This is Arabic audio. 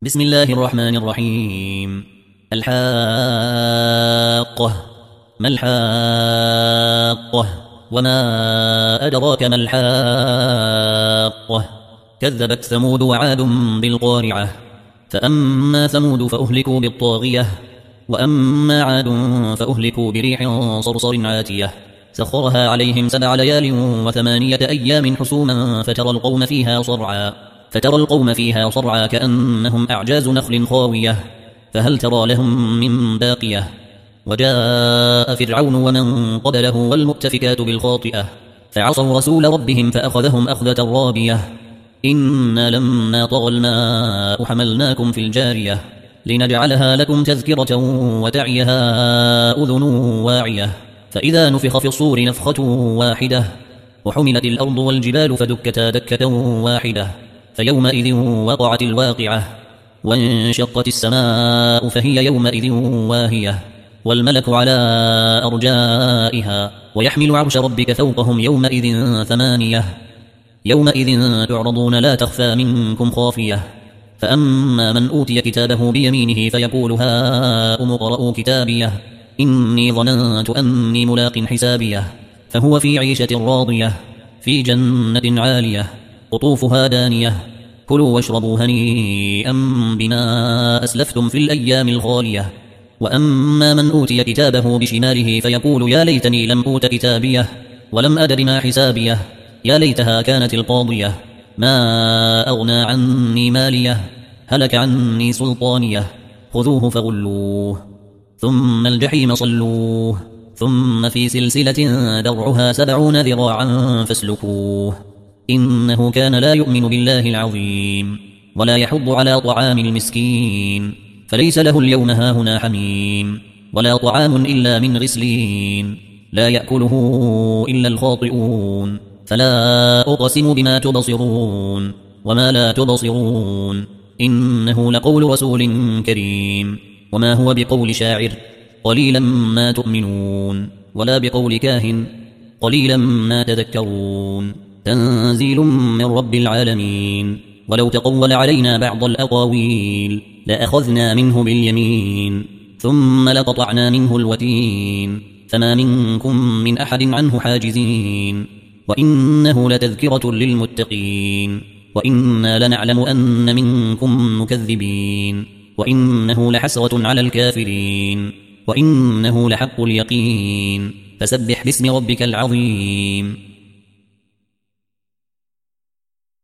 بسم الله الرحمن الرحيم. الحاقة. ما الحاقة؟ وما أدراك ما الحاقة؟ كذبت ثمود وعاد بالقارعة. فأما ثمود فأهلكوا بالطاغية، وأما عاد فأهلكوا بريح صرصر عاتية سخرها عليهم 7 ليال و8 أيام حسوما فترى القوم فيها صرعى كأنهم أعجاز نخل خاوية فهل ترى لهم من باقية. وجاء فرعون ومن قبله والمؤتفكات بالخاطئة فعصوا رسول ربهم فأخذهم أخذة رابية. إنا لما طغى الماء حملناكم في الجارية لنجعلها لكم تذكرة وتعيها أذن واعية. فإذا نفخ في الصور نفخة واحدة وحملت الأرض والجبال فدكتا دكة واحدة فيومئذ وقعت الواقعة وانشقت السماء فهي يومئذ واهية والملك على أرجائها ويحمل عرش ربك فوقهم يومئذ 8 يومئذ تعرضون لا تخفى منكم خافية. فأما من أوتي كتابه بيمينه فيقول هاؤم اقرءوا كتابيه إني ظننت أني ملاق حسابيه فهو في عيشة راضية في جنة عالية قطوفها دانية كلوا واشربوا هنيئا بما أسلفتم في الأيام الخالية. وأما من أوتي كتابه بشماله فيقول يا ليتني لم أوت كتابيه ولم أدر ما حسابيه يا ليتها كانت القاضية ما أغنى عني ماليه هلك عني سلطانيه خذوه فغلوه ثم الجحيم صلوه ثم في سلسلة درعها 70 ذراعا فاسلكوه إنه كان لا يؤمن بالله العظيم ولا يحض على طعام المسكين فليس له اليوم هاهنا حميم ولا طعام إلا من غسلين لا يأكله إلا الخاطئون. فلا أقسم بما تبصرون وما لا تبصرون إنه لقول رسول كريم وما هو بقول شاعر قليلا ما تؤمنون ولا بقول كاهن قليلا ما تذكرون تنزيل من رب العالمين. ولو تقول علينا بعض الأقاويل لأخذنا منه باليمين ثم لقطعنا منه الوتين فما منكم من أحد عنه حاجزين وإنه لتذكرة للمتقين وإنا لنعلم أن منكم مكذبين وإنه لحسرة على الكافرين وإنه لحق اليقين فسبح باسم ربك العظيم.